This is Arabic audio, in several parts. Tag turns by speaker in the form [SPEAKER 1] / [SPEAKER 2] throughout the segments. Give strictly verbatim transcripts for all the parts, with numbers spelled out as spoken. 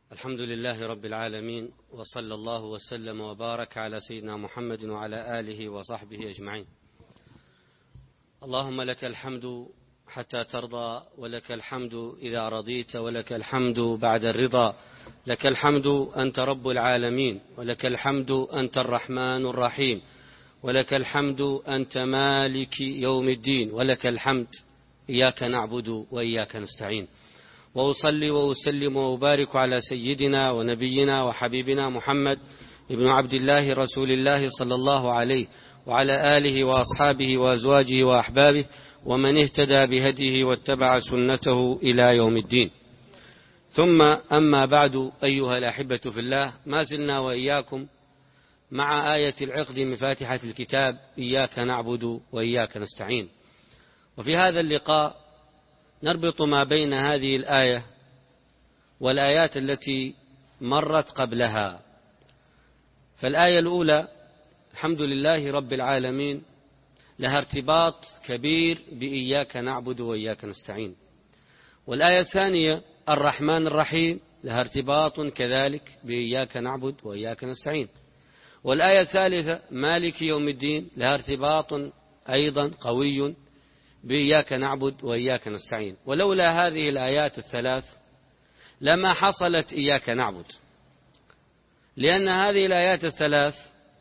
[SPEAKER 1] الحمد لله رب العالمين، وصلى الله وسلم وبارك على سيدنا محمد وعلى آله وصحبه أجمعين. اللهم لك الحمد حتى ترضى، ولك الحمد إذا رضيت، ولك الحمد بعد الرضا. لك الحمد أنت رب العالمين، ولك الحمد أنت الرحمن الرحيم، ولك الحمد أنت مالك يوم الدين، ولك الحمد. إياك نعبد وإياك نستعين. وأصلي وأسلم وأبارك على سيدنا ونبينا وحبيبنا محمد ابن عبد الله رسول الله صلى الله عليه وعلى آله وأصحابه وأزواجه وأحبابه ومن اهتدى بهديه واتبع سنته إلى يوم الدين. ثم أما بعد، أيها الأحبة في الله، ما زلنا وإياكم مع آية العقد من فاتحة الكتاب: إياك نعبد وإياك نستعين. وفي هذا اللقاء نربط ما بين هذه الآية والآيات التي مرت قبلها. فالآية الأولى الحمد لله رب العالمين لها ارتباط كبير بإياك نعبد وإياك نستعين. والآية الثانية الرحمن الرحيم لها ارتباط كذلك بإياك نعبد وإياك نستعين. والآية الثالثة مالك يوم الدين لها ارتباط أيضا قوي بإياك نعبد وإياك نستعين. ولولا هذه الآيات الثلاث لما حصلت إياك نعبد، لأن هذه الآيات الثلاث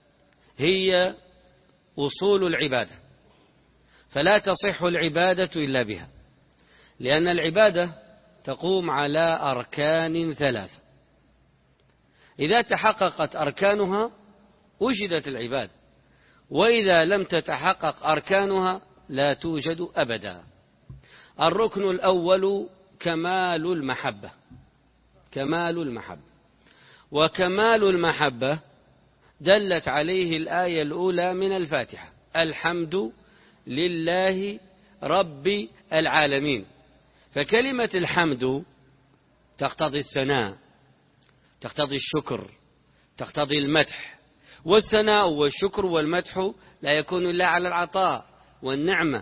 [SPEAKER 1] هي أصول العبادة، فلا تصح العبادة إلا بها، لأن العبادة تقوم على أركان ثلاثة، إذا تحققت أركانها وجدت العبادة، وإذا لم تتحقق أركانها لا توجد أبدا. الركن الأول كمال المحبة، كمال المحبة، وكمال المحبة دلت عليه الآية الأولى من الفاتحة: الحمد لله رب العالمين. فكلمة الحمد تقتضي الثناء، تقتضي الشكر، تقتضي المدح، والثناء والشكر والمدح لا يكون إلا على العطاء والنعمة.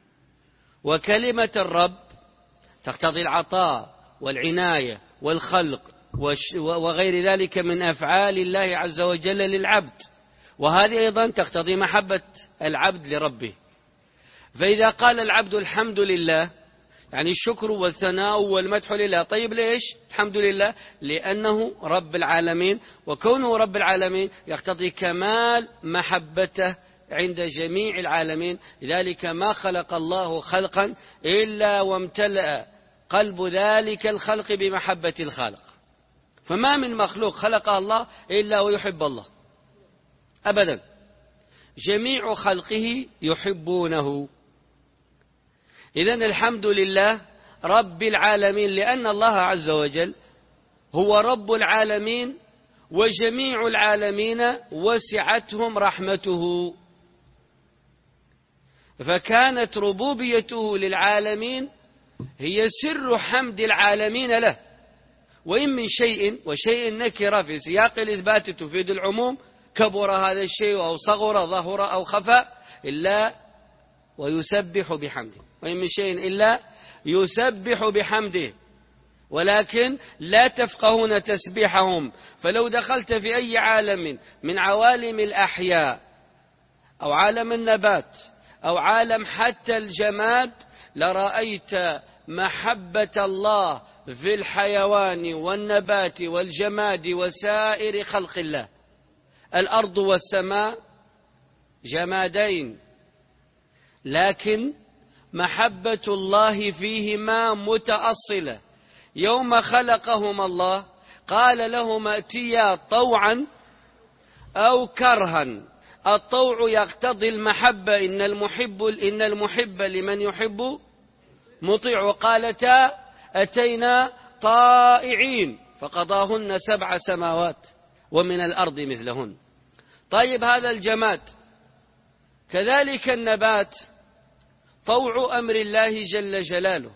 [SPEAKER 1] وكلمة الرب تقتضي العطاء والعناية والخلق وغير ذلك من أفعال الله عز وجل للعبد، وهذه أيضا تقتضي محبة العبد لربه. فإذا قال العبد الحمد لله يعني الشكر والثناء والمدح لله. طيب ليش الحمد لله؟ لأنه رب العالمين، وكونه رب العالمين يقتضي كمال محبته عند جميع العالمين. لذلك ما خلق الله خلقا إلا وامتلأ قلب ذلك الخلق بمحبة الخالق. فما من مخلوق خلق الله إلا ويحب الله أبدا، جميع خلقه يحبونه. إذن الحمد لله رب العالمين، لأن الله عز وجل هو رب العالمين، وجميع العالمين وسعتهم رحمته، فكانت ربوبيته للعالمين هي سر حمد العالمين له. وإن من شيء، وشيء نكرة في سياق الإثبات تفيد العموم، كبر هذا الشيء أو صغر ظهر أو خفى، إلا ويسبح بحمده. وإن من شيء إلا يسبح بحمده، ولكن لا تفقهون تسبيحهم. فلو دخلت في أي عالم من عوالم الأحياء أو عالم النبات أو عالم حتى الجماد لرأيت محبة الله في الحيوان والنبات والجماد وسائر خلق الله. الأرض والسماء جمادين، لكن محبة الله فيهما متأصلة. يوم خلقهما الله قال لهما ائتيا طوعا أو كرها. الطوع يقتضي المحبة، إن المحب إن المحب لمن يحب مطيع. وقالتا أتينا طائعين فقضاهن سبع سماوات ومن الأرض مثلهن. طيب هذا الجماد. كذلك النبات طوع أمر الله جل جلاله،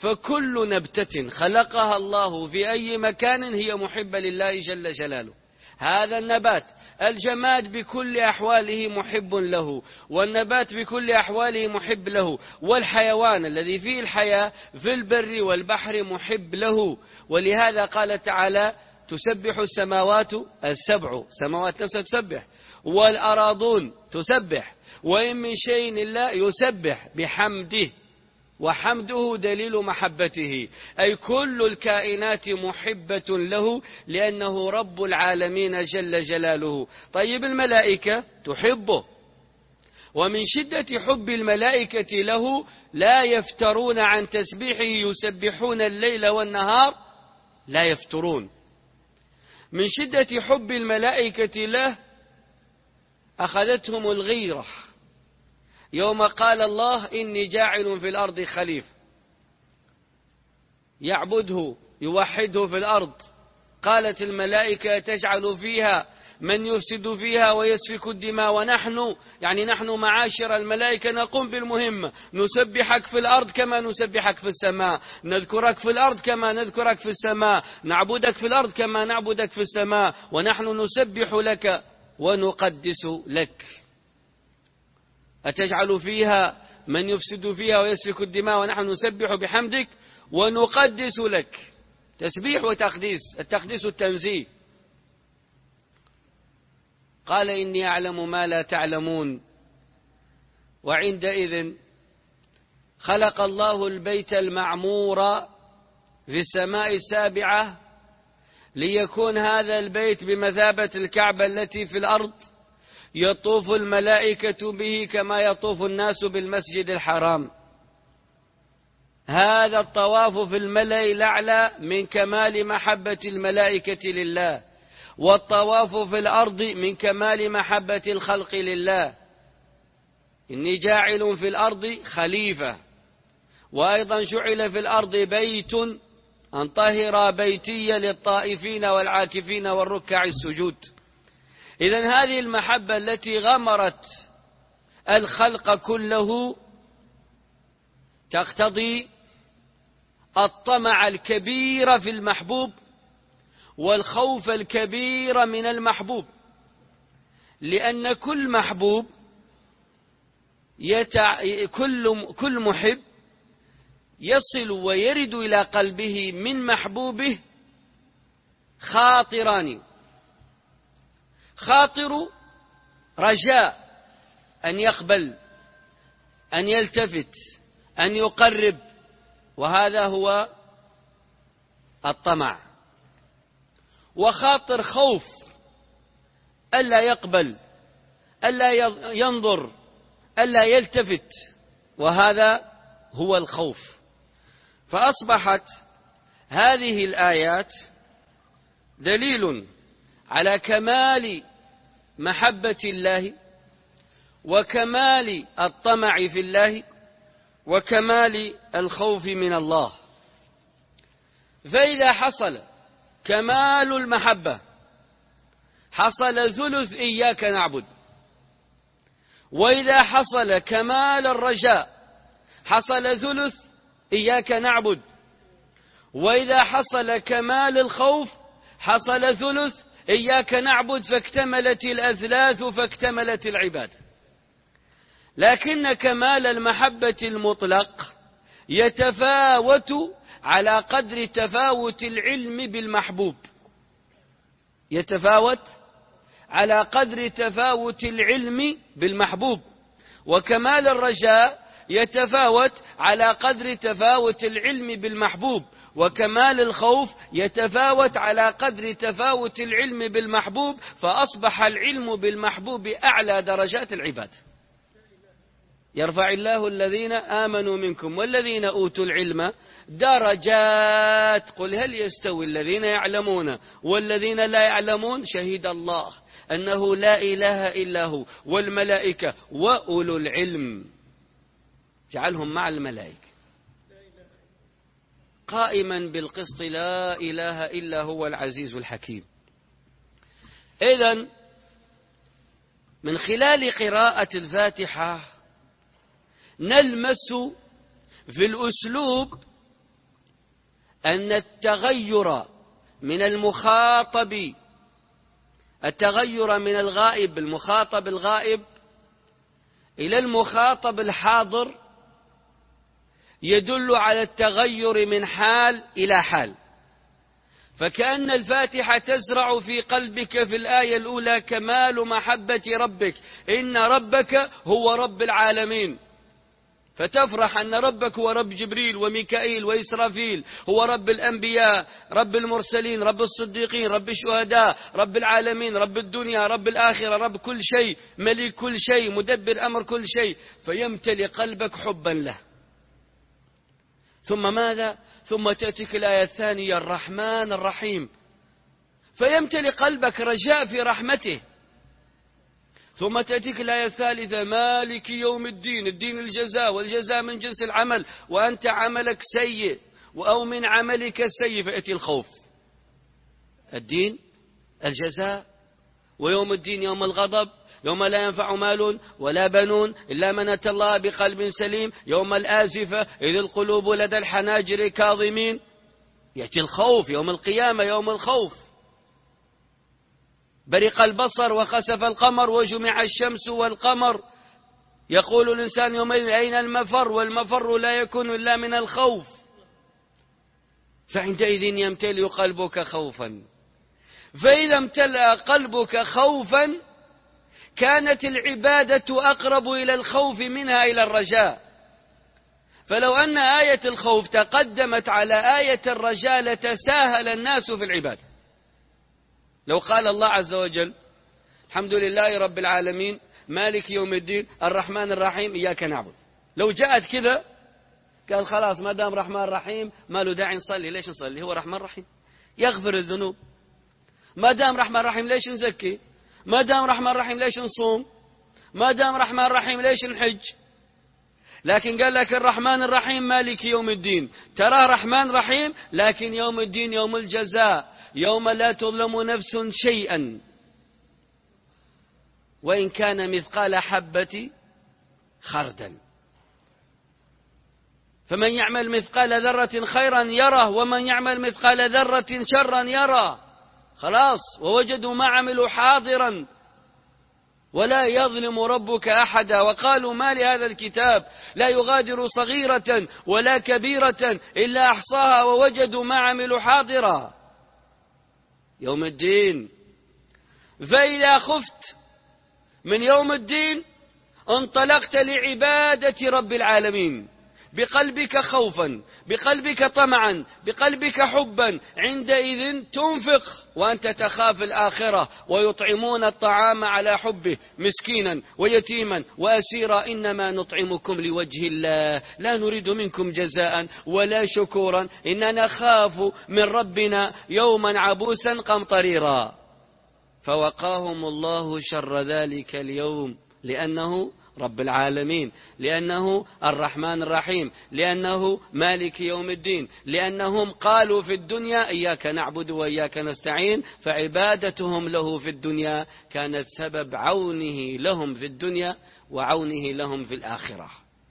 [SPEAKER 1] فكل نبتة خلقها الله في أي مكان هي محبة لله جل جلاله. هذا النبات. الجماد بكل أحواله محب له، والنبات بكل أحواله محب له، والحيوان الذي فيه الحياة في البر والبحر محب له. ولهذا قال تعالى: تسبح السماوات السبع، سماوات نفسها تسبح، والأراضون تسبح، وإن من شيء إلا يسبح بحمده، وحمده دليل محبته، أي كل الكائنات محبة له لأنه رب العالمين جل جلاله. طيب الملائكة تحبه، ومن شدة حب الملائكة له لا يفترون عن تسبيحه، يسبحون الليل والنهار لا يفترون. من شدة حب الملائكة له أخذتهم الغيرة يوم قال الله: إني جاعل في الأرض خليفة، يعبده يوحده في الأرض. قالت الملائكة: تجعل فيها من يفسد فيها ويسفك الدماء ونحن يعني نحن معاشر الملائكة نقوم بالمهمة، نسبحك في الأرض كما نسبحك في السماء، نذكرك في الأرض كما نذكرك في السماء، نعبدك في الأرض كما نعبدك في السماء، ونحن نسبح لك ونقدس لك. أتجعل فيها من يفسد فيها ويسفك الدماء ونحن نسبح بحمدك ونقدس لك. تسبيح وتقديس، التقديس التنزيه. قال: إني أعلم ما لا تعلمون. وعندئذ خلق الله البيت المعمور في السماء السابعة ليكون هذا البيت بمثابة الكعبة التي في الأرض، يطوف الملائكة به كما يطوف الناس بالمسجد الحرام. هذا الطواف في الملأ الأعلى من كمال محبة الملائكة لله، والطواف في الأرض من كمال محبة الخلق لله. إني جاعل في الأرض خليفة، وأيضا جعل في الأرض بيت أن طهر بيتي للطائفين والعاكفين والركع السجود. إذن هذه المحبة التي غمرت الخلق كله تقتضي الطمع الكبير في المحبوب والخوف الكبير من المحبوب، لأن كل محبوب يتع... كل... كل محب يصل ويرد إلى قلبه من محبوبه خاطران: خاطر رجاء أن يقبل، أن يلتفت، أن يقرب، وهذا هو الطمع. وخاطر خوف ألا يقبل، ألا ينظر، ألا يلتفت، وهذا هو الخوف. فأصبحت هذه الآيات دليل على كمال محبة الله، وكمال الطمع في الله، وكمال الخوف من الله. فإذا حصل كمال المحبة حصل ثلث إياك نعبد، وإذا حصل كمال الرجاء حصل ثلث إياك نعبد، وإذا حصل كمال الخوف حصل ثلث إياك نعبد، فاكتملت الأثلاث فاكتملت العباد. لكن كمال المحبة المطلق يتفاوت على قدر تفاوت العلم بالمحبوب، يتفاوت على قدر تفاوت العلم بالمحبوب. وكمال الرجاء يتفاوت على قدر تفاوت العلم بالمحبوب. وكمال الخوف يتفاوت على قدر تفاوت العلم بالمحبوب، فأصبح العلم بالمحبوب أعلى درجات العباد. يرفع الله الذين آمنوا منكم والذين أوتوا العلم درجات. قل هل يستوي الذين يعلمون والذين لا يعلمون؟ شهد الله أنه لا إله إلا هو والملائكة وأولو العلم، جعلهم مع الملائكة قائما بالقسط لا إله إلا هو العزيز الحكيم. إذن من خلال قراءة الفاتحة نلمس في الأسلوب أن التغير من المخاطب التغير من الغائب المخاطب الغائب إلى المخاطب الحاضر يدل على التغير من حال إلى حال. فكأن الفاتحة تزرع في قلبك في الآية الأولى كمال محبة ربك، إن ربك هو رب العالمين، فتفرح أن ربك هو رب جبريل وميكائيل وإسرافيل، هو رب الأنبياء، رب المرسلين، رب الصديقين، رب الشهداء، رب العالمين، رب الدنيا، رب الآخرة، رب كل شيء، ملك كل شيء، مدبر أمر كل شيء، فيمتلئ قلبك حبا له. ثم ماذا؟ ثم تأتيك الآية الثانية الرحمن الرحيم، فيمتلئ قلبك رجاء في رحمته. ثم تأتيك الآية الثالثة مالك يوم الدين، الدين الجزاء، والجزاء من جنس العمل، وأنت عملك سيء أو من عملك السيء، فيأتي الخوف. الدين الجزاء، ويوم الدين يوم الغضب، يوم لا ينفع مال ولا بنون إلا من أتى الله بقلب سليم، يوم الآزفة إذ القلوب لدى الحناجر كاظمين. يأتي الخوف يوم القيامة، يوم الخوف. برق البصر وخسف القمر وجمع الشمس والقمر، يقول الإنسان يومئذ أين المفر، والمفر لا يكون إلا من الخوف. فعندئذ يمتلئ قلبك خوفا. فإذا امتلأ قلبك خوفا كانت العبادة أقرب إلى الخوف منها إلى الرجاء. فلو أن آية الخوف تقدمت على آية الرجاء لتساهل الناس في العبادة. لو قال الله عز وجل الحمد لله رب العالمين مالك يوم الدين الرحمن الرحيم إياك نعبد، لو جاءت كذا قال خلاص ما دام رحمن رحيم ما له داعي نصلي. ليش نصلي؟ هو رحمن رحيم يغفر الذنوب. ما دام رحمن رحيم ليش نزكي؟ ما دام رحمن رحيم ليش نصوم؟ ما دام رحمن رحيم ليش نحج؟ لكن قال لك الرحمن الرحيم مالك يوم الدين، ترى رحمن رحيم، لكن يوم الدين يوم الجزاء، يوم لا تظلم نفس شيئا وإن كان مثقال حبة خردل. فمن يعمل مثقال ذرة خيرا يره، ومن يعمل مثقال ذرة شرا يره. خلاص، ووجدوا ما عملوا حاضرا ولا يظلم ربك أحدا. وقالوا ما لهذا الكتاب لا يغادر صغيرة ولا كبيرة إلا أحصاها ووجدوا ما عملوا حاضرا. يوم الدين. فإذا خفت من يوم الدين انطلقت لعبادة رب العالمين بقلبك خوفا، بقلبك طمعا، بقلبك حبا. عندئذ تنفق وأنت تخاف الآخرة، ويطعمون الطعام على حبه مسكينا ويتيما وأسيرا إنما نطعمكم لوجه الله لا نريد منكم جزاء ولا شكورا إننا نخاف من ربنا يوما عبوسا قمطريرا. فوقاهم الله شر ذلك اليوم، لأنه رب العالمين، لأنه الرحمن الرحيم، لأنه مالك يوم الدين، لأنهم قالوا في الدنيا إياك نعبد وإياك نستعين، فعبادتهم له في الدنيا كانت سبب عونه لهم في الدنيا وعونه لهم في الآخرة.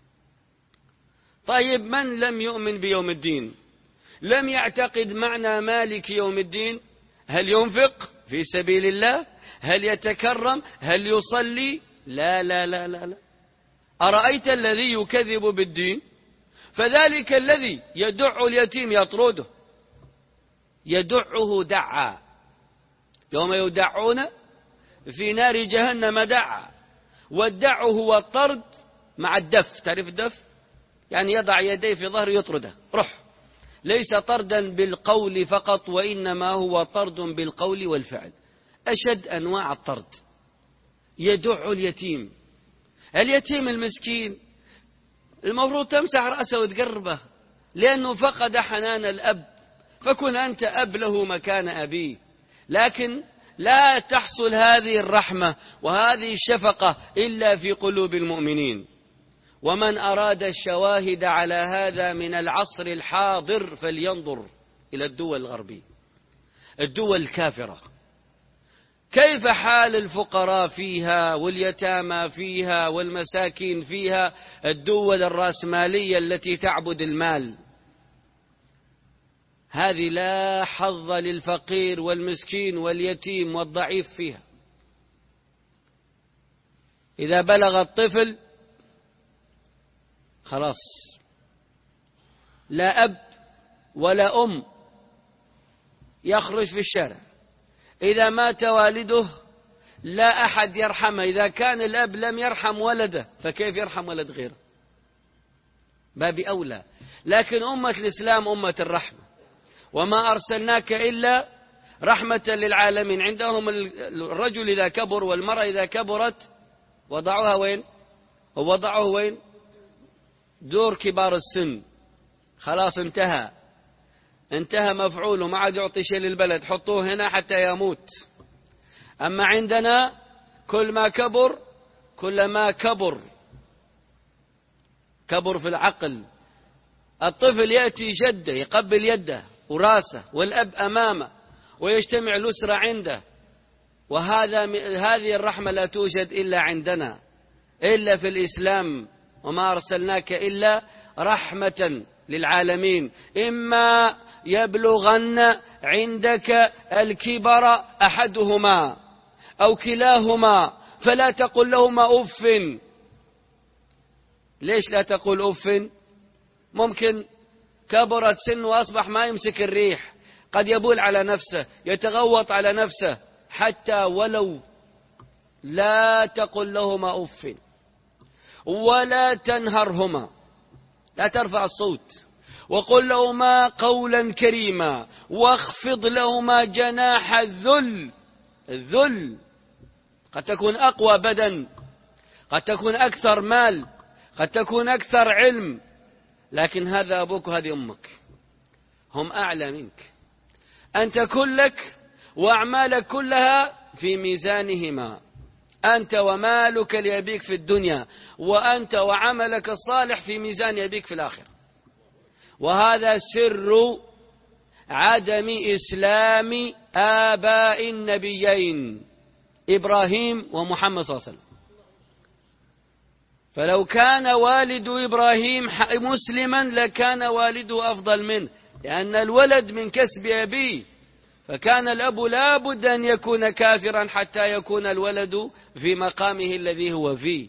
[SPEAKER 1] طيب، من لم يؤمن بيوم الدين، لم يعتقد معنى مالك يوم الدين، هل ينفق في سبيل الله؟ هل يتكرم؟ هل يصلي؟ لا لا لا لا لا. أرأيت الذي يكذب بالدين؟ فذلك الذي يدع اليتيم يطرده، يدعه دعا، يوم يدعون في نار جهنم دعا. والدع هو الطرد مع الدف، تعرف الدف؟ يعني يضع يديه في ظهره يطرده، روح. ليس طردا بالقول فقط، وإنما هو طرد بالقول والفعل، أشد أنواع الطرد. يدع اليتيم، اليتيم المسكين المفروض تمسح رأسه وتقربه لأنه فقد حنان الأب، فكن أنت أب له مكان أبيه. لكن لا تحصل هذه الرحمة وهذه الشفقة إلا في قلوب المؤمنين. ومن أراد الشواهد على هذا من العصر الحاضر فلينظر إلى الدول الغربية، الدول الكافرة، كيف حال الفقراء فيها واليتامى فيها والمساكين فيها، الدول الرأسمالية التي تعبد المال. هذه لا حظ للفقير والمسكين واليتيم والضعيف فيها. إذا بلغ الطفل خلاص لا أب ولا أم يخرج في الشارع. إذا مات والده لا أحد يرحمه. إذا كان الأب لم يرحم ولده فكيف يرحم ولد غيره؟ باب أولى. لكن أمة الإسلام أمة الرحمة، وما أرسلناك إلا رحمة للعالمين. عندهم الرجل إذا كبر والمرأة إذا كبرت وضعوها وين؟ ووضعوه وين؟ دور كبار السن. خلاص انتهى انتهى مفعوله، ما عاد يعطي شيء للبلد، حطوه هنا حتى يموت. أما عندنا كل ما كبر كل ما كبر كبر في العقل. الطفل يأتي جده يقبل يده وراسه والأب أمامه ويجتمع الأسرة عنده. وهذا هذه الرحمة لا توجد إلا عندنا، إلا في الإسلام. وما أرسلناك إلا رحمة للعالمين. إما يبلغن عندك الكبر أحدهما أو كلاهما فلا تقل لهما أف. ليش لا تقول أف؟ ممكن كبرت سن وأصبح ما يمسك الريح، قد يبول على نفسه، يتغوط على نفسه. حتى ولو لا تقل لهما أف ولا تنهرهما، لا ترفع الصوت، وقل لهما قولا كريما واخفض لهما جناح الذل. الذل قد تكون أقوى بدن، قد تكون أكثر مال، قد تكون أكثر علم، لكن هذا أبوك وهذه أمك، هم أعلى منك. أنت كلك وأعمالك كلها في ميزانهما، أنت ومالك لأبيك في الدنيا، وأنت وعملك الصالح في ميزان أبيك في الآخرة. وهذا سر عدم إسلام آباء النبيين إبراهيم ومحمد صلى الله عليه وسلم. فلو كان والد إبراهيم مسلما لكان والده أفضل منه، لأن الولد من كسب أبيه، فكان الأب لا بد أن يكون كافرا حتى يكون الولد في مقامه الذي هو فيه.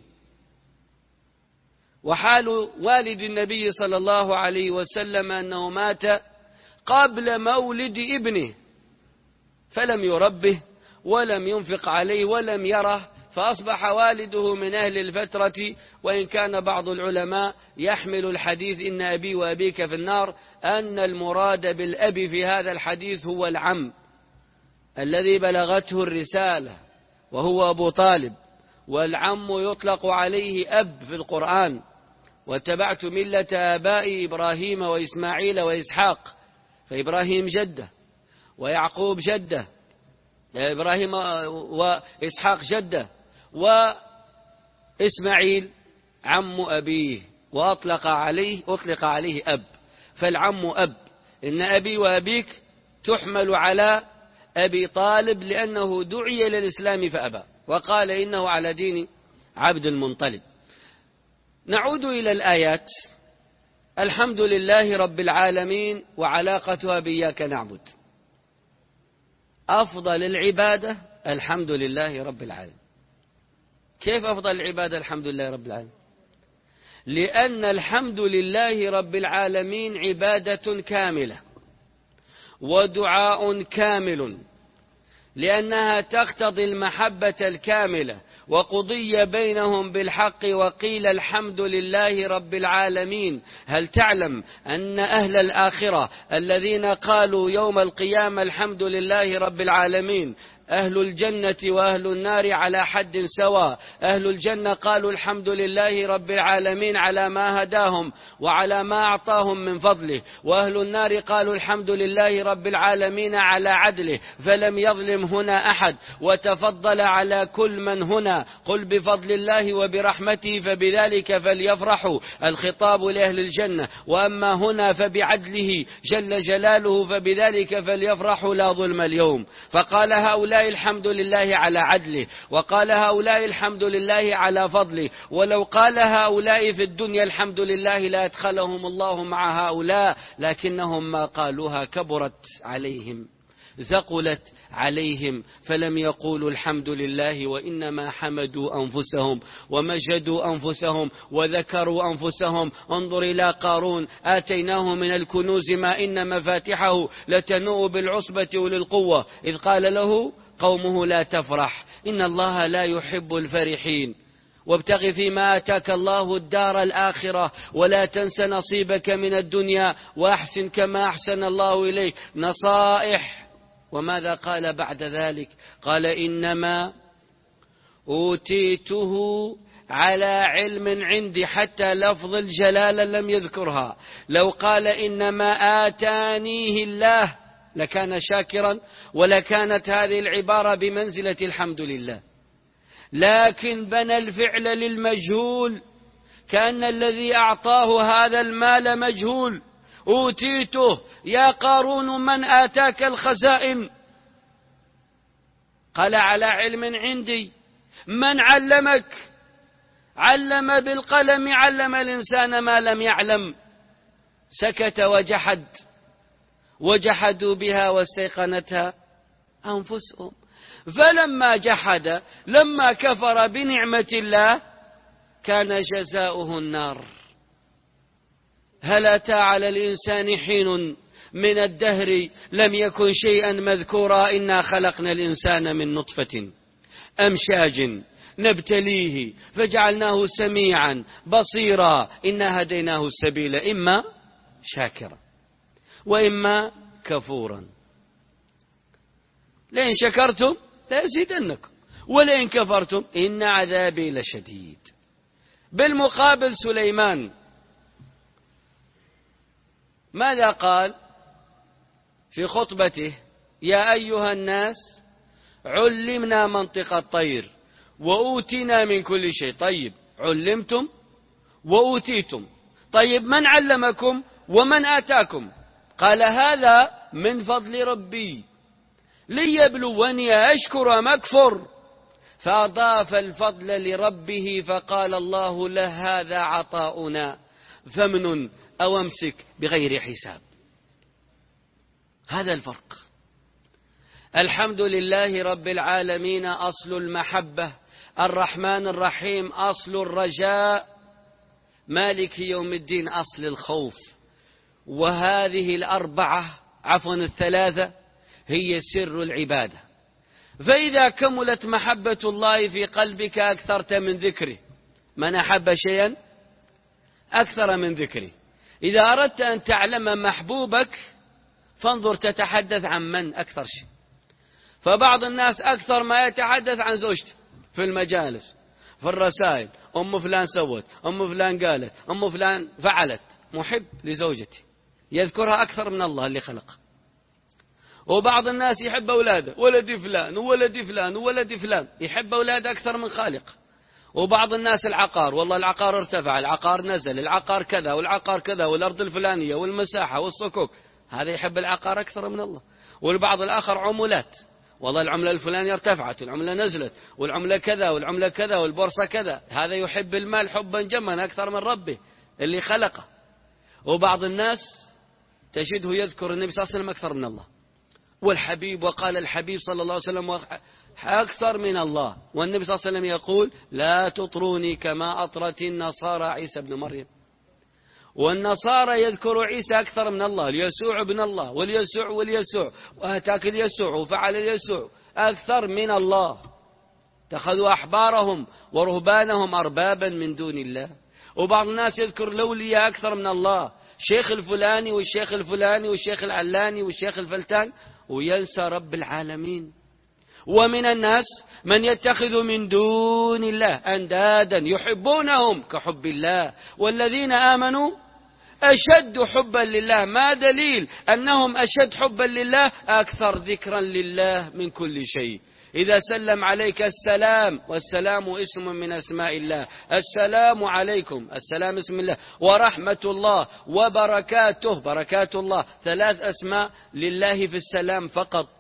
[SPEAKER 1] وحال والد النبي صلى الله عليه وسلم أنه مات قبل مولد ابنه، فلم يربه ولم ينفق عليه ولم يره، فأصبح والده من أهل الفترة. وإن كان بعض العلماء يحمل الحديث إن أبي وأبيك في النار، أن المراد بالأب في هذا الحديث هو العم الذي بلغته الرسالة وهو أبو طالب. والعم يطلق عليه أب في القرآن. واتبعت ملة آبائي إبراهيم وإسماعيل وإسحاق، فإبراهيم جده ويعقوب جده، إبراهيم وإسحاق جده، وإسماعيل عم أبيه، وأطلق عليه أطلق عليه أب. فالعم أب. إن أبي وأبيك تحمل على أبي طالب لأنه دعي للإسلام فأبى، وقال إنه على دين عبد المطلب. نعود إلى الآيات. الحمد لله رب العالمين وعلاقتها بإياك نعبد. أفضل العبادة الحمد لله رب العالمين. كيف أفضل العبادة الحمد لله رب العالمين؟ لأن الحمد لله رب العالمين عبادة كاملة ودعاء كامل، لأنها تقتضي المحبة الكاملة، وقضي بينهم بالحق وقيل الحمد لله رب العالمين. هل تعلم أن أهل الآخرة الذين قالوا يوم القيامة الحمد لله رب العالمين أهل الجنة وأهل النار على حد سواء؟ أهل الجنة قالوا الحمد لله رب العالمين على ما هداهم وعلى ما أعطاهم من فضله، وأهل النار قالوا الحمد لله رب العالمين على عدله فلم يظلم هنا أحد وتفضل على كل من هنا. قل بفضل الله وبرحمته فبذلك فليفرحوا، الخطاب لأهل الجنة. وأما هنا فبعدله جل جلاله فبذلك فليفرحوا لا ظلم اليوم. فقال هؤلاء هؤلاء الحمد لله على عدله، وقال هؤلاء الحمد لله على فضله، ولو قال هؤلاء في الدنيا الحمد لله لا يدخلهم الله مع هؤلاء، لكنهم ما قالوها كبرت عليهم ثقلت عليهم فلم يقولوا الحمد لله، وإنما حمدوا أنفسهم ومجدوا أنفسهم وذكروا أنفسهم. انظر إلى قارون، آتيناه من الكنوز ما إن مفاتحه لتنوء بالعصبة أولي القوة، إذ قال له قومه لا تفرح إن الله لا يحب الفرحين، وابتغ فيما آتاك الله الدار الآخرة ولا تنس نصيبك من الدنيا وأحسن كما أحسن الله إليك. نصائح. وماذا قال بعد ذلك؟ قال إنما أوتيته على علم عندي، حتى لفظ الجلالة لم يذكرها. لو قال إنما آتانيه الله لكان شاكرا، ولكانت هذه العبارة بمنزلة الحمد لله، لكن بنى الفعل للمجهول، كأن الذي أعطاه هذا المال مجهول. أوتيته يا قارون من آتاك الخزائن؟ قال على علم عندي. من علمك؟ علم بالقلم، علم الإنسان ما لم يعلم. سكت وجحد، وجحدوا بها واستيقنتها أنفسهم. فلما جحد، لما كفر بنعمة الله، كان جزاؤه النار. هل أتى على الإنسان حين من الدهر لم يكن شيئا مذكورا؟ إنا خلقنا الإنسان من نطفة أمشاج نبتليه فجعلناه سميعا بصيرا إنا هديناه السبيل إما شاكرا وإما كفورا. لئن شكرتم لأزيدنكم ولئن كفرتم إن عذابي لشديد. بالمقابل سليمان ماذا قال في خطبته؟ يا أيها الناس علمنا منطق الطير وأوتينا من كل شيء. طيب علمتم وأوتيتم، طيب من علمكم ومن آتاكم؟ قال هذا من فضل ربي ليبلوني أشكر أم أكفر. فأضاف الفضل لربه فقال الله له هذا عطاؤنا فمن أو امسك بغير حساب. هذا الفرق. الحمد لله رب العالمين أصل المحبة، الرحمن الرحيم أصل الرجاء، مالك يوم الدين أصل الخوف. وهذه الأربعة عفوا الثلاثة هي سر العبادة. فإذا كملت محبة الله في قلبك أكثرت من ذكره. من أحب شيئا أكثر من ذكره. إذا أردت أن تعلم محبوبك فانظر تتحدث عن من أكثر شيء. فبعض الناس أكثر ما يتحدث عن زوجته في المجالس، في الرسائل، أم فلان سوت، أم فلان قالت، أم فلان فعلت. محب لزوجته يذكرها أكثر من الله اللي خلقه. وبعض الناس يحب أولاده، ولدي فلان وولدي فلان وولدي فلان، يحب أولاده أكثر من خالق. وبعض الناس العقار، والله العقار ارتفع، العقار نزل، العقار كذا والعقار كذا، والأرض الفلانية والمساحة والصكوك، هذا يحب العقار أكثر من الله. والبعض الآخر عملات، والله العملة الفلانية ارتفعت، العملة نزلت، والعملة كذا والعملة كذا والبورصة كذا، هذا يحب المال حبا جما أكثر من ربه اللي خلقه. وبعض الناس تجده يذكر النبي صلى الله عليه وسلم أكثر من الله، والحبيب وقال الحبيب صلى الله عليه وسلم أكثر من الله. والنبي صلى الله عليه وسلم يقول لا تطروني كما أطرت النصارى عيسى بن مريم. والنصارى يذكر عيسى أكثر من الله، اليسوع ابن الله، واليسوع واليسوع وأتاك اليسوع وفعل اليسوع أكثر من الله. اتخذوا أحبارهم ورهبانهم أربابا من دون الله. وبعض الناس يذكر الأولياء أكثر من الله، شيخ الفلاني والشيخ الفلاني والشيخ العلاني والشيخ الفلتان، وينسى رب العالمين. ومن الناس من يتخذ من دون الله أندادا يحبونهم كحب الله، والذين آمنوا أشد حبا لله. ما دليل أنهم أشد حبا لله؟ أكثر ذكرا لله من كل شيء. إذا سلم عليك السلام، والسلام اسم من أسماء الله، السلام عليكم، السلام اسم الله، ورحمة الله وبركاته، بركات الله، ثلاث أسماء لله في السلام فقط.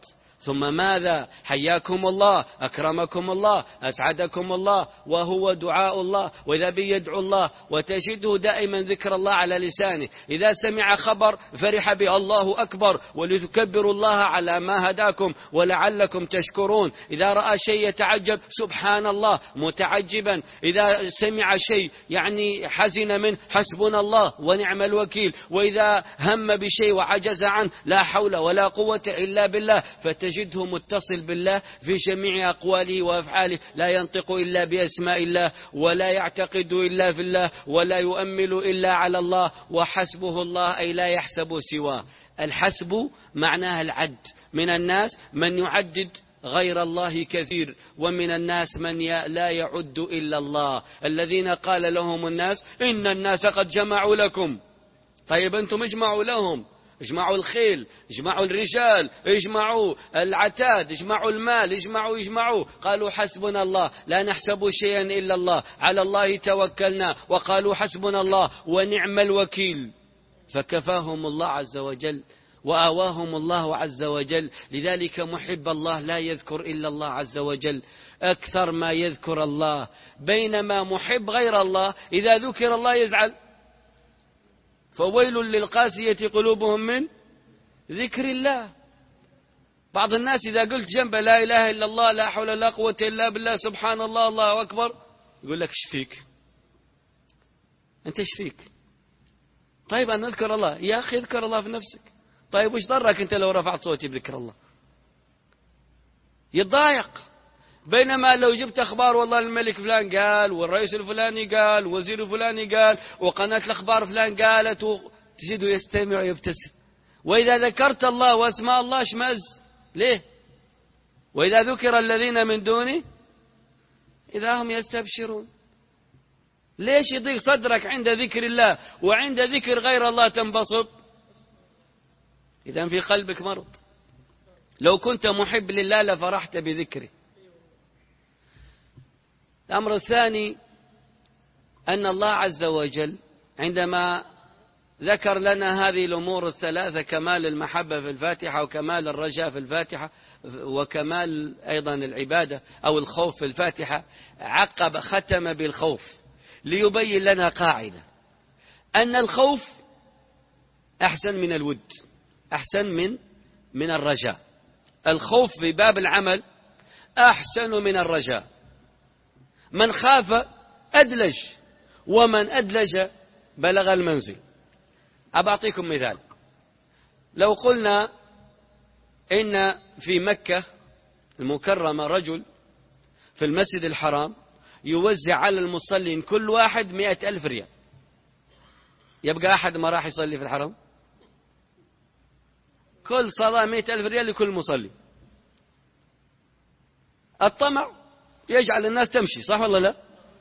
[SPEAKER 1] ثم ماذا؟ حياكم الله، أكرمكم الله، أسعدكم الله، وهو دعاء الله. وإذا بي يدعو الله وتجده دائما ذكر الله على لسانه. إذا سمع خبر فرح به الله أكبر ولتكبروا الله على ما هداكم ولعلكم تشكرون. إذا رأى شيء يتعجب سبحان الله متعجبا. إذا سمع شيء يعني حزن منه حسبنا الله ونعم الوكيل. وإذا هم بشيء وعجز عنه لا حول ولا قوة إلا بالله. فتجده متصل بالله في جميع أقواله وأفعاله، لا ينطق إلا بأسماء الله، ولا يعتقد إلا في الله، ولا يؤمل إلا على الله. وحسبه الله أي لا يحسب سواه. الحسب معناها العد. من الناس من يعدد غير الله كثير، ومن الناس من لا يعد إلا الله. الذين قال لهم الناس إن الناس قد جمعوا لكم. طيب أنتم اجمعوا لهم، اجمعوا الخيل، اجمعوا الرجال، اجمعوا العتاد، اجمعوا المال، اجمعوا اجمعوا. قالوا حسبنا الله لا نحسب شيئا إلا الله، على الله توكلنا. وقالوا حسبنا الله ونعم الوكيل. فكفاهم الله عز وجل وآواهم الله عز وجل. لذلك محب الله لا يذكر إلا الله عز وجل أكثر ما يذكر الله، بينما محب غير الله إذا ذكر الله يزعل. فويل للقاسية قلوبهم من ذكر الله. بعض الناس إذا قلت جنب لا إله إلا الله لا حول ولا قوة إلا بالله سبحان الله الله أكبر يقول لك ايش فيك أنت ايش فيك؟ طيب أنا أذكر الله. يا أخي اذكر الله في نفسك. طيب وش ضرك أنت لو رفعت صوتي بذكر الله؟ يتضايق. بينما لو جبت أخبار والله الملك فلان قال والرئيس الفلاني قال والوزير الفلاني قال وقناة الأخبار فلان قالت تجده يستمع ويبتسم. وإذا ذكرت الله واسماء الله اشمأز. ليه؟ وإذا ذكر الذين من دونه إذا هم يستبشرون. ليش يضيق صدرك عند ذكر الله وعند ذكر غير الله تنبسط؟ إذا في قلبك مرض. لو كنت محب لله لفرحت بذكره. الأمر الثاني أن الله عز وجل عندما ذكر لنا هذه الأمور الثلاثة، كمال المحبة في الفاتحة وكمال الرجاء في الفاتحة وكمال أيضا العبادة أو الخوف في الفاتحة، عقب ختم بالخوف ليبين لنا قاعدة أن الخوف أحسن من الود، أحسن من من الرجاء. الخوف في باب العمل أحسن من الرجاء. من خاف أدلج ومن أدلج بلغ المنزل. أبعطيكم مثال. لو قلنا إن في مكة المكرمة رجل في المسجد الحرام يوزع على المصلين كل واحد مئة ألف ريال، يبقى أحد ما راح يصلي في الحرم؟ كل صلاة مئة ألف ريال لكل مصلي. الطمع يجعل الناس تمشي، صح ولا لا؟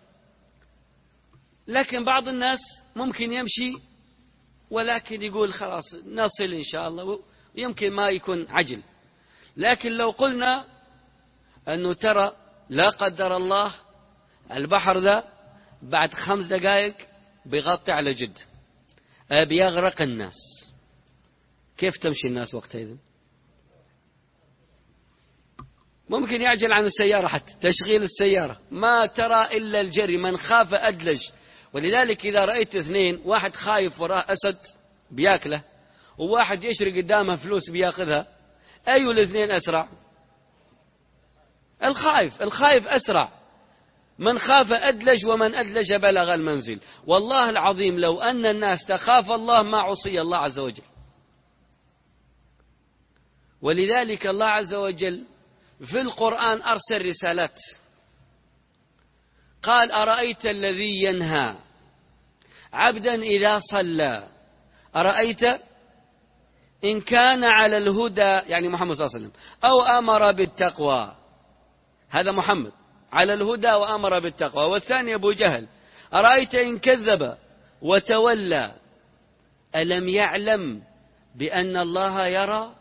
[SPEAKER 1] لكن بعض الناس ممكن يمشي ولكن يقول خلاص نصل إن شاء الله، يمكن ما يكون عجل. لكن لو قلنا أنه ترى لا قدر الله البحر ذا بعد خمس دقائق بيغطي على جد بيغرق الناس، كيف تمشي الناس وقتئذ؟ ممكن يعجل عن السيارة، حتى تشغيل السيارة ما ترى إلا الجري. من خاف أدلج. ولذلك إذا رأيت اثنين، واحد خايف وراه أسد بياكله وواحد يشري قدامه فلوس بياخذها، أي الاثنين أسرع؟ الخايف. الخايف أسرع. من خاف أدلج ومن أدلج بلغ المنزل. والله العظيم لو أن الناس تخاف الله ما عصي الله عز وجل. ولذلك الله عز وجل في القرآن أرسل رسالات. قال أرأيت الذي ينهى عبدا إذا صلى، أرأيت إن كان على الهدى، يعني محمد صلى الله عليه وسلم، أو أمر بالتقوى. هذا محمد على الهدى وأمر بالتقوى. والثاني أبو جهل أرأيت إن كذب وتولى ألم يعلم بأن الله يرى؟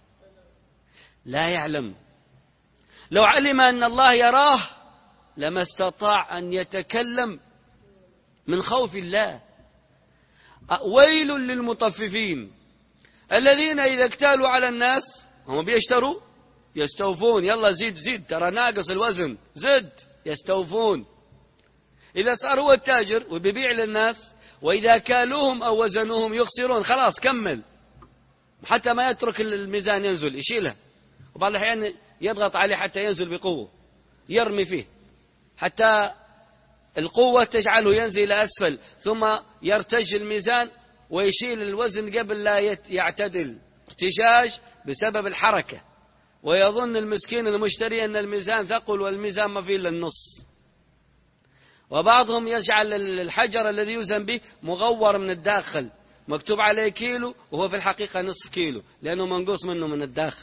[SPEAKER 1] لا يعلم. لو علم أن الله يراه لما استطاع أن يتكلم من خوف الله. ويل للمطففين الذين إذا اكتالوا على الناس، هم بيشتروا يستوفون، يلا زيد زيد ترى ناقص الوزن، زد، يستوفون. إذا صار هو التاجر وبيبيع للناس وإذا كالوهم أو وزنوهم يخسرون، خلاص كمل، حتى ما يترك الميزان ينزل، يشيله، وبعض الأحيان يضغط عليه حتى ينزل بقوة، يرمي فيه حتى القوة تجعله ينزل إلى أسفل، ثم يرتج الميزان ويشيل الوزن قبل لا يعتدل، ارتجاج بسبب الحركة، ويظن المسكين المشتري أن الميزان ثقل والميزان ما فيه إلا النص. وبعضهم يجعل الحجر الذي يوزن به مغور من الداخل، مكتوب عليه كيلو وهو في الحقيقة نصف كيلو لأنه منقوص منه من الداخل.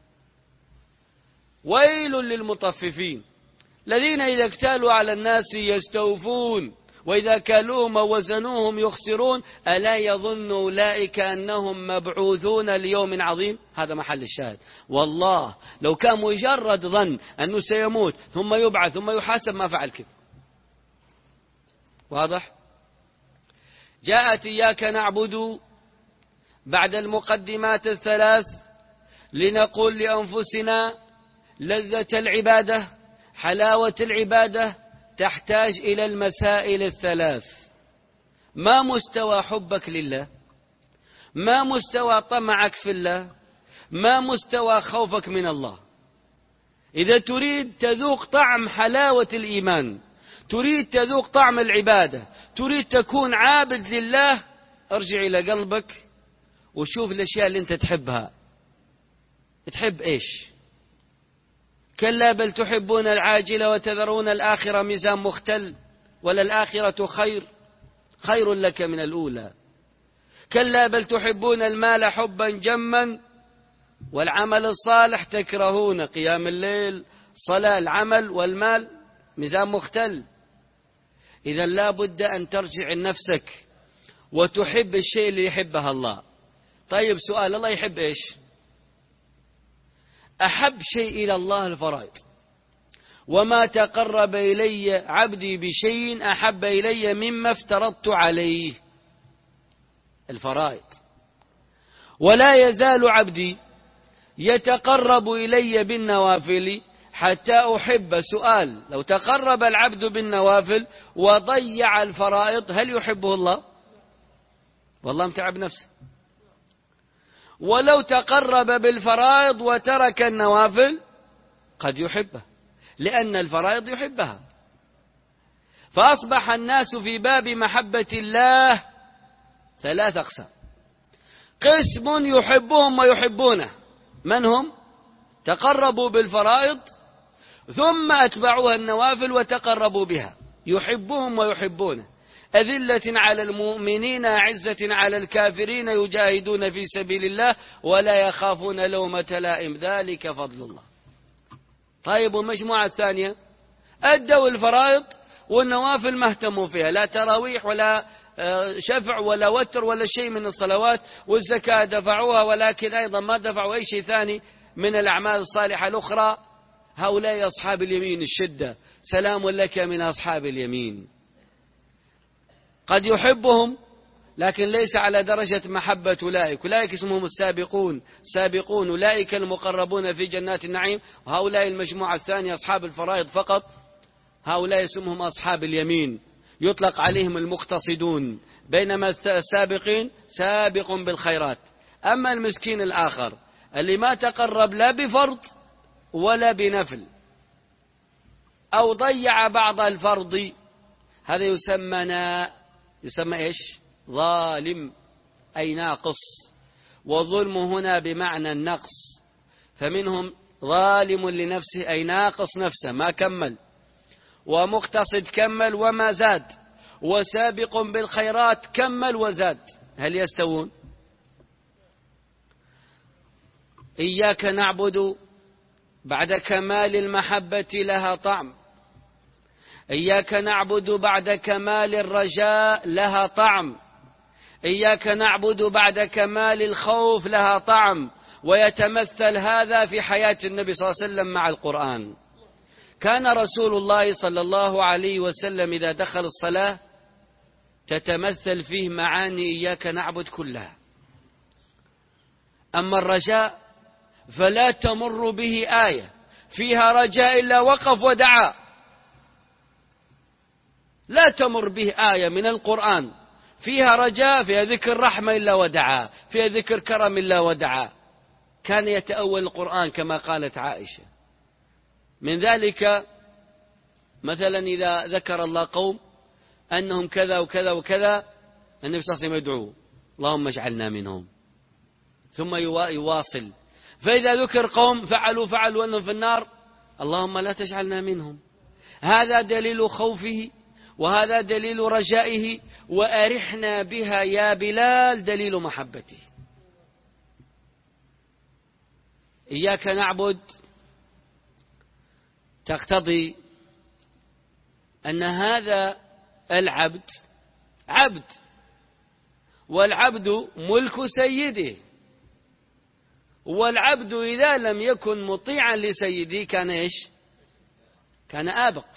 [SPEAKER 1] ويل للمطففين الذين إذا اكتالوا على الناس يستوفون وإذا كالوهم أو وزنوهم يخسرون ألا يظن أولئك أنهم مبعوثون ليوم عظيم. هذا محل الشاهد. والله لو كان مجرد ظن أنه سيموت ثم يبعث ثم يحاسب ما فعل كذا. واضح؟ جاءت إياك نعبد بعد المقدمات الثلاث لنقول لأنفسنا لذة العبادة، حلاوة العبادة تحتاج إلى المسائل الثلاث: ما مستوى حبك لله؟ ما مستوى طمعك في الله؟ ما مستوى خوفك من الله؟ إذا تريد تذوق طعم حلاوة الإيمان، تريد تذوق طعم العبادة، تريد تكون عابد لله، ارجع إلى قلبك وشوف الأشياء اللي أنت تحبها. تحب إيش؟ كلا بل تحبون العاجلة وتذرون الآخرة، ميزان مختل، ولا الآخرة خير خير لك من الأولى. كلا بل تحبون المال حبا جما والعمل الصالح تكرهون. قيام الليل، صلاة، العمل والمال ميزان مختل. إذا لا بد أن ترجع لنفسك وتحب الشيء اللي يحبه الله. طيب سؤال، الله يحب إيش؟ أحب شيء إلى الله الفرائض. وما تقرب إلي عبدي بشيء أحب إلي مما افترضت عليه. الفرائض. ولا يزال عبدي يتقرب إلي بالنوافل حتى أحب. سؤال، لو تقرب العبد بالنوافل وضيع الفرائض هل يحبه الله؟ والله متعب نفسه. ولو تقرب بالفرائض وترك النوافل قد يحبه، لأن الفرائض يحبها. فأصبح الناس في باب محبة الله ثلاث أقسام: قسم يحبهم ويحبونه، من هم؟ تقربوا بالفرائض ثم أتبعوها النوافل وتقربوا بها، يحبهم ويحبونه. أذلة على المؤمنين أعزة على الكافرين يجاهدون في سبيل الله ولا يخافون لومة لائم، ذلك فضل الله. طيب والمجموعة الثانية أدوا الفرائض والنوافل ما اهتموا فيها، لا تراويح ولا شفع ولا وتر ولا شيء من الصلوات، والزكاة دفعوها ولكن أيضا ما دفعوا أي شيء ثاني من الأعمال الصالحة الأخرى. هؤلاء أصحاب اليمين الشدة، سلام لك من أصحاب اليمين. قد يحبهم لكن ليس على درجة محبة أولئك. أولئك اسمهم السابقون، سابقون، أولئك المقربون في جنات النعيم. وهؤلاء المجموعة الثانية أصحاب الفرائض فقط، هؤلاء اسمهم أصحاب اليمين، يطلق عليهم المقتصدون، بينما السابقين سابق بالخيرات. أما المسكين الآخر اللي ما تقرب لا بفرض ولا بنفل أو ضيع بعض الفرض، هذا يسمى يسمى إيش؟ ظالم، أي ناقص. والظلم هنا بمعنى النقص، فمنهم ظالم لنفسه أي ناقص نفسه ما كمل، ومقتصد كمل وما زاد، وسابق بالخيرات كمل وزاد. هل يستوون؟ إياك نعبد بعد كمال المحبة لها طعم، إياك نعبد بعد كمال الرجاء لها طعم، إياك نعبد بعد كمال الخوف لها طعم. ويتمثل هذا في حياة النبي صلى الله عليه وسلم مع القرآن. كان رسول الله صلى الله عليه وسلم إذا دخل الصلاة تتمثل فيه معاني إياك نعبد كلها. أما الرجاء فلا تمر به آية فيها رجاء إلا وقف ودعا. لا تمر به آية من القرآن فيها رجاء، فيها ذكر رحمة إلا ودعا، فيها ذكر كرم إلا ودعا. كان يتأول القرآن كما قالت عائشة. من ذلك مثلا إذا ذكر الله قوم أنهم كذا وكذا وكذا، النبي صلى الله عليه وسلم يدعو اللهم اجعلنا منهم، ثم يواصل. فإذا ذكر قوم فعلوا فعلوا أنهم في النار، اللهم لا تجعلنا منهم. هذا دليل خوفه، وهذا دليل رجائه. وأرحنا بها يا بلال دليل محبته. إياك نعبد تقتضي أن هذا العبد عبد، والعبد ملك سيده، والعبد إذا لم يكن مطيعا لسيده كان إيش؟ كان آبق.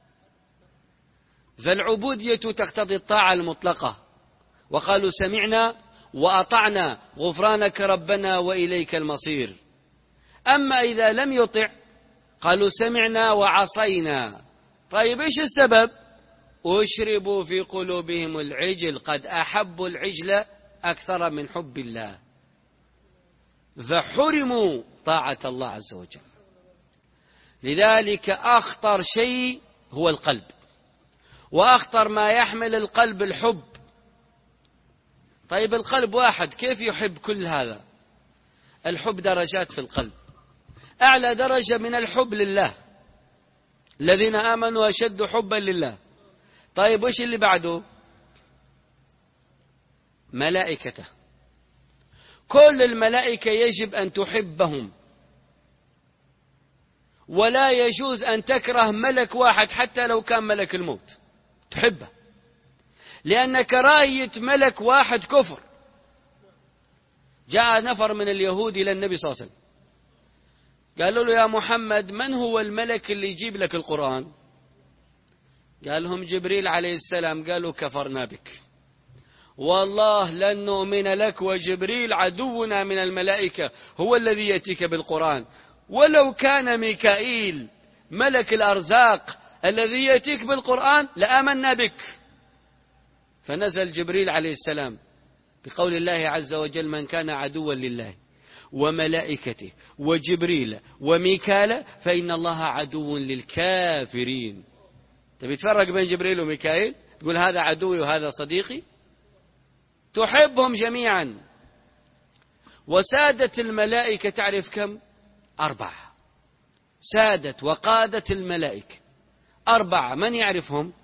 [SPEAKER 1] فالعبودية تقتضي الطاعة المطلقة، وقالوا سمعنا وأطعنا غفرانك ربنا وإليك المصير. أما إذا لم يطع قالوا سمعنا وعصينا. طيب إيش السبب؟ أشربوا في قلوبهم العجل، قد أحبوا العجل أكثر من حب الله، فحرموا طاعة الله عز وجل. لذلك أخطر شيء هو القلب، وأخطر ما يحمل القلب الحب. طيب القلب واحد كيف يحب كل هذا؟ الحب درجات في القلب. أعلى درجة من الحب لله، الذين آمنوا أشد حبا لله. طيب وش اللي بعده؟ ملائكته. كل الملائكة يجب أن تحبهم، ولا يجوز أن تكره ملك واحد حتى لو كان ملك الموت، تحبه، لأن كراهية ملك واحد كفر. جاء نفر من اليهود إلى النبي صلى الله عليه وسلم، قالوا له يا محمد من هو الملك اللي يجيب لك القرآن؟ قال لهم جبريل عليه السلام. قالوا كفرنا بك، والله لن نؤمن لك، وجبريل عدونا من الملائكة هو الذي يأتيك بالقرآن، ولو كان ميكائيل ملك الأرزاق الذي يأتيك بالقرآن لآمنا بك. فنزل جبريل عليه السلام بقول الله عز وجل من كان عدوا لله وملائكته وجبريل وميكال فإن الله عدو للكافرين. تبي تفرق بين جبريل وميكائيل؟ تقول هذا عدوي وهذا صديقي؟ تحبهم جميعا. وسادة الملائكة تعرف كم؟ أربعة. سادة وقادة الملائكة أربعة. من يعرفهم؟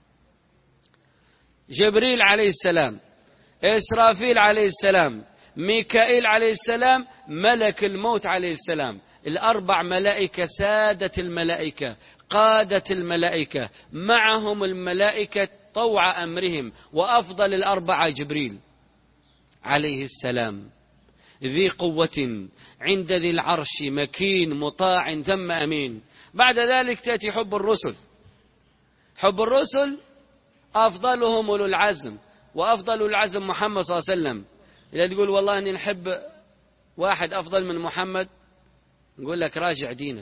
[SPEAKER 1] جبريل عليه السلام، إسرافيل عليه السلام، ميكائيل عليه السلام، ملك الموت عليه السلام. الأربع ملائكة سادة الملائكة، قادة الملائكة، معهم الملائكة طوع أمرهم. وأفضل الأربعة جبريل عليه السلام، ذي قوة عند ذي العرش مكين مطاع ثم أمين. بعد ذلك تأتي حب الرسل. حب الرسل أفضلهم أولو العزم، وأفضل العزم محمد صلى الله عليه وسلم. إذا تقول والله أني نحب واحد أفضل من محمد، نقول لك راجع دينك.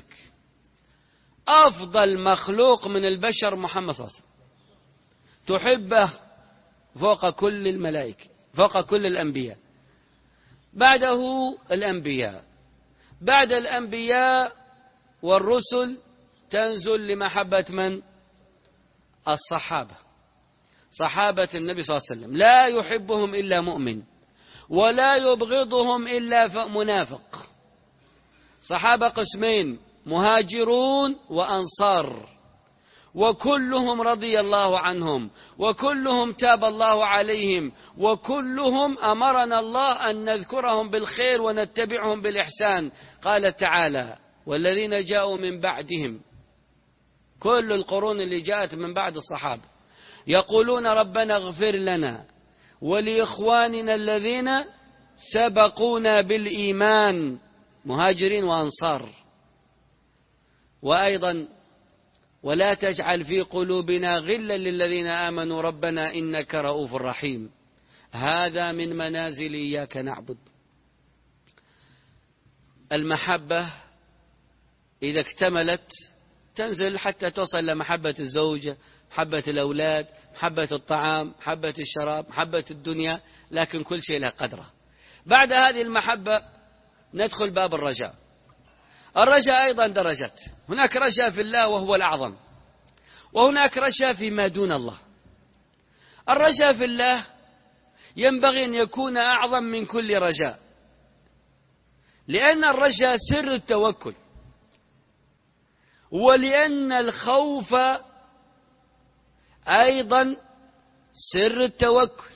[SPEAKER 1] أفضل مخلوق من البشر محمد صلى الله عليه وسلم، تحبه فوق كل الملائكة، فوق كل الأنبياء. بعده الأنبياء، بعد الأنبياء والرسل تنزل لمحبة من؟ الصحابة. صحابة النبي صلى الله عليه وسلم لا يحبهم إلا مؤمن، ولا يبغضهم إلا منافق. صحابة قسمين، مهاجرون وأنصار، وكلهم رضي الله عنهم، وكلهم تاب الله عليهم، وكلهم أمرنا الله أن نذكرهم بالخير ونتبعهم بالإحسان. قال تعالى والذين جاءوا من بعدهم، كل القرون اللي جاءت من بعد الصحابة، يقولون ربنا اغفر لنا ولإخواننا الذين سبقونا بالإيمان، مهاجرين وأنصار. وأيضا ولا تجعل في قلوبنا غلا للذين آمنوا ربنا إنك رؤوف رحيم. هذا من منازل إياك نعبد. المحبة إذا اكتملت تنزل حتى توصل لمحبة الزوجة، محبة الأولاد، محبة الطعام، محبة الشراب، محبة الدنيا، لكن كل شيء له قدره. بعد هذه المحبة ندخل باب الرجاء. الرجاء أيضا درجات، هناك رجاء في الله وهو الأعظم، وهناك رجاء فيما دون الله. الرجاء في الله ينبغي أن يكون أعظم من كل رجاء، لأن الرجاء سر التوكل، ولأن الخوف أيضا سر التوكل،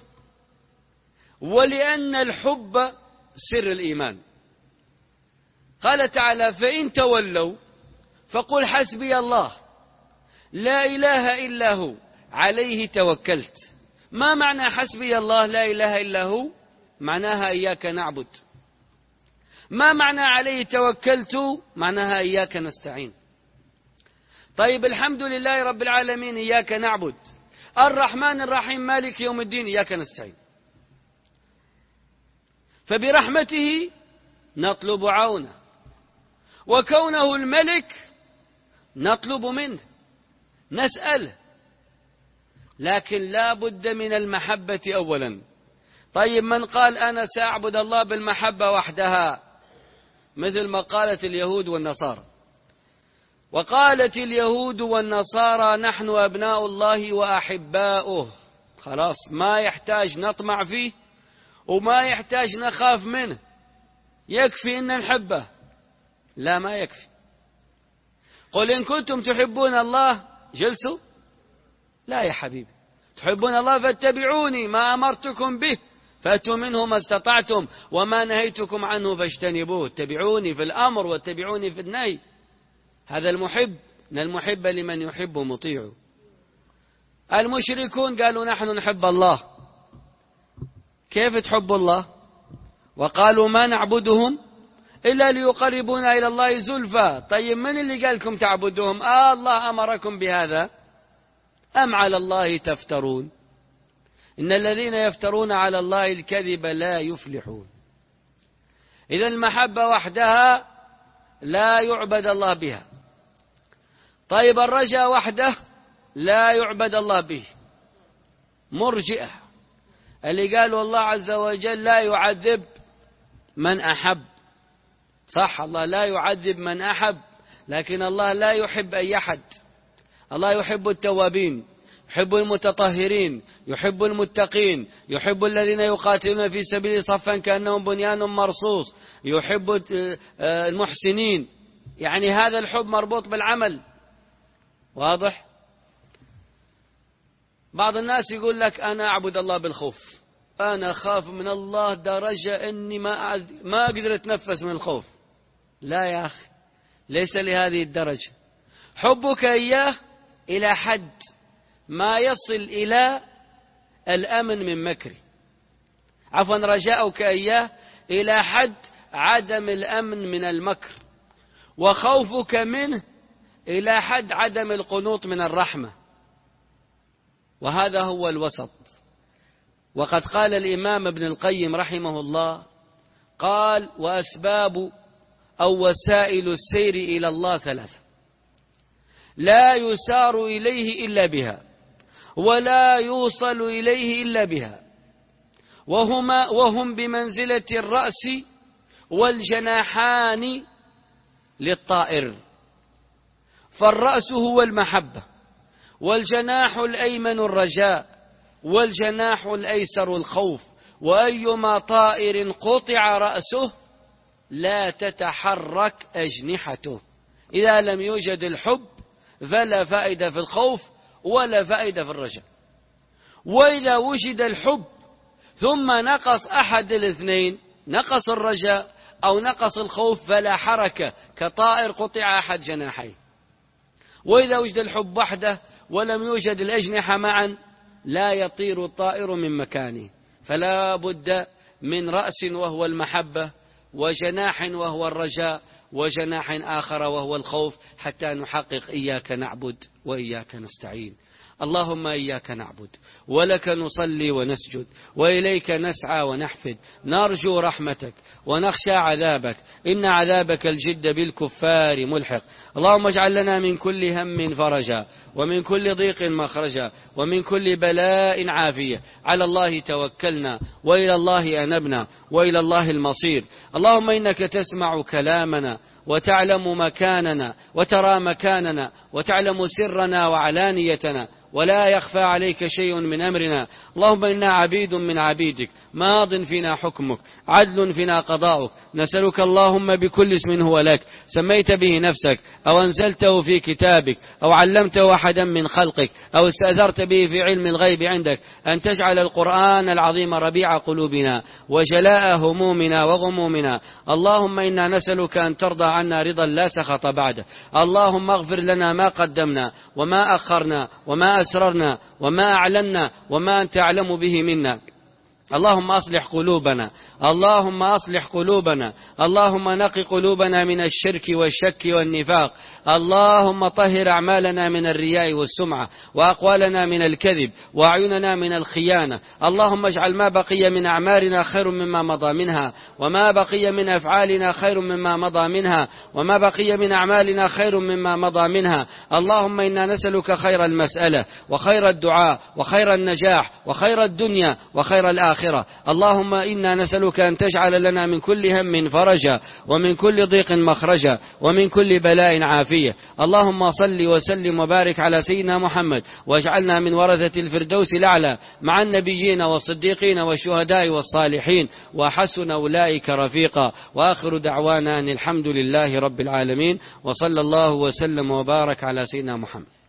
[SPEAKER 1] ولأن الحب سر الإيمان. قال تعالى: فإن تولوا فقل حسبي الله لا إله إلا هو عليه توكلت. ما معنى حسبي الله لا إله إلا هو؟ معناها إياك نعبد. ما معنى عليه توكلت؟ معناها إياك نستعين. طيب، الحمد لله رب العالمين إياك نعبد، الرحمن الرحيم مالك يوم الدين إياك نستعين. فبرحمته نطلب عونه، وكونه الملك نطلب منه نسأله، لكن لا بد من المحبة أولا. طيب، من قال أنا سأعبد الله بالمحبة وحدها؟ مثل ما قالت اليهود والنصارى. وقالت اليهود والنصارى نحن أبناء الله وأحباؤه. خلاص، ما يحتاج نطمع فيه وما يحتاج نخاف منه، يكفي أن نحبه. لا، ما يكفي. قل إن كنتم تحبون الله جلسوا. لا يا حبيبي، تحبون الله فاتبعوني، ما أمرتكم به فأتوا منه ما استطعتم وما نهيتكم عنه فاجتنبوه. اتبعوني في الأمر واتبعوني في النهي. هذا المحب، إن المحب لمن يحب مطيع. المشركون قالوا نحن نحب الله. كيف تحب الله؟ وقالوا ما نعبدهم إلا ليقربونا إلى الله زلفى. طيب، من اللي قال لكم تعبدوهم؟ آه الله أمركم بهذا، أم على الله تفترون؟ إن الذين يفترون على الله الكذب لا يفلحون. إذا المحبة وحدها لا يعبد الله بها. طيب، الرجاء وحده لا يعبد الله به. مرجئة اللي قالوا الله عز وجل لا يعذب من أحب. صح، الله لا يعذب من أحب، لكن الله لا يحب أي أحد. الله يحب التوابين، يحب المتطهرين، يحب المتقين، يحب الذين يقاتلون في سبيل صفا كأنهم بنيان مرصوص، يحب المحسنين. يعني هذا الحب مربوط بالعمل. واضح؟ بعض الناس يقول لك أنا أعبد الله بالخوف، أنا أخاف من الله درجة أني ما ما أقدر أتنفس من الخوف. لا يا أخي، ليس لهذه الدرجة. حبك إياه إلى حد ما يصل إلى الأمن من مكره. عفوا، رجاؤك إياه إلى حد عدم الأمن من المكر، وخوفك منه إلى حد عدم القنوط من الرحمة. وهذا هو الوسط. وقد قال الإمام ابن القيم رحمه الله، قال: وأسباب أو وسائل السير إلى الله ثلاثة لا يسار إليه إلا بها، ولا يوصل إليه إلا بها، وهما وهم بمنزلة الرأس والجناحان للطائر. فالرأس هو المحبة، والجناح الأيمن الرجاء، والجناح الأيسر الخوف. وأيما طائر قطع رأسه لا تتحرك أجنحته. إذا لم يوجد الحب فلا فائدة في الخوف ولا فائدة في الرجاء. وإذا وجد الحب ثم نقص أحد الاثنين، نقص الرجاء أو نقص الخوف، فلا حركة، كطائر قطع أحد جناحيه. وإذا وجد الحب وحده ولم يوجد الأجنحة معا لا يطير الطائر من مكانه. فلا بد من رأس وهو المحبة، وجناح وهو الرجاء، وجناح آخر وهو الخوف، حتى نحقق إياك نعبد وإياك نستعين. اللهم إياك نعبد ولك نصلي ونسجد وإليك نسعى ونحفد، نرجو رحمتك ونخشى عذابك، إن عذابك الجد بالكفار ملحق. اللهم اجعل لنا من كل هم فرجا ومن كل ضيق مخرجا ومن كل بلاء عافية. على الله توكلنا وإلى الله أنبنا وإلى الله المصير. اللهم إنك تسمع كلامنا وتعلم مكاننا وترى مكاننا وتعلم سرنا وعلانيتنا، ولا يخفى عليك شيء من أمرنا. اللهم إنا عبيد من عبيدك، ماض فينا حكمك، عدل فينا قضاؤك. نسألك اللهم بكل اسم هو لك سميت به نفسك أو أنزلته في كتابك أو علمته أحدا من خلقك أو استأثرت به في علم الغيب عندك، أن تجعل القرآن العظيم ربيع قلوبنا وجلاء همومنا وغمومنا. اللهم إنا نسألك أن ترضى عنا رضا لا سخط بعده. اللهم اغفر لنا ما قدمنا وما أخرنا وما أسررنا وما أعلنا وما أنت أعلم به منا. اللهم أصلح قلوبنا، اللهم أصلح قلوبنا، اللهم نق قلوبنا من الشرك والشك والنفاق. اللهم طهر أعمالنا من الرياء والسمعة، وأقوالنا من الكذب، وأعيننا من الخيانة. اللهم اجعل ما بقي من أعمالنا خير مما مضى منها، وما بقي من أفعالنا خير مما مضى منها، وما بقي من أعمالنا خير مما مضى منها. اللهم إنا نسألك خير المسألة وخير الدعاء وخير النجاح وخير الدنيا وخير الآخرة. اللهم إنا نسألك أن تجعل لنا من كل هم فرجا ومن كل ضيق مخرجا ومن كل بلاء عافية. اللهم صل وسلم وبارك على سيدنا محمد، واجعلنا من ورثة الفردوس الأعلى مع النبيين والصديقين والشهداء والصالحين، وحسن أولئك رفيقا. وآخر دعوانا أن الحمد لله رب العالمين، وصلى الله وسلم وبارك على سيدنا محمد.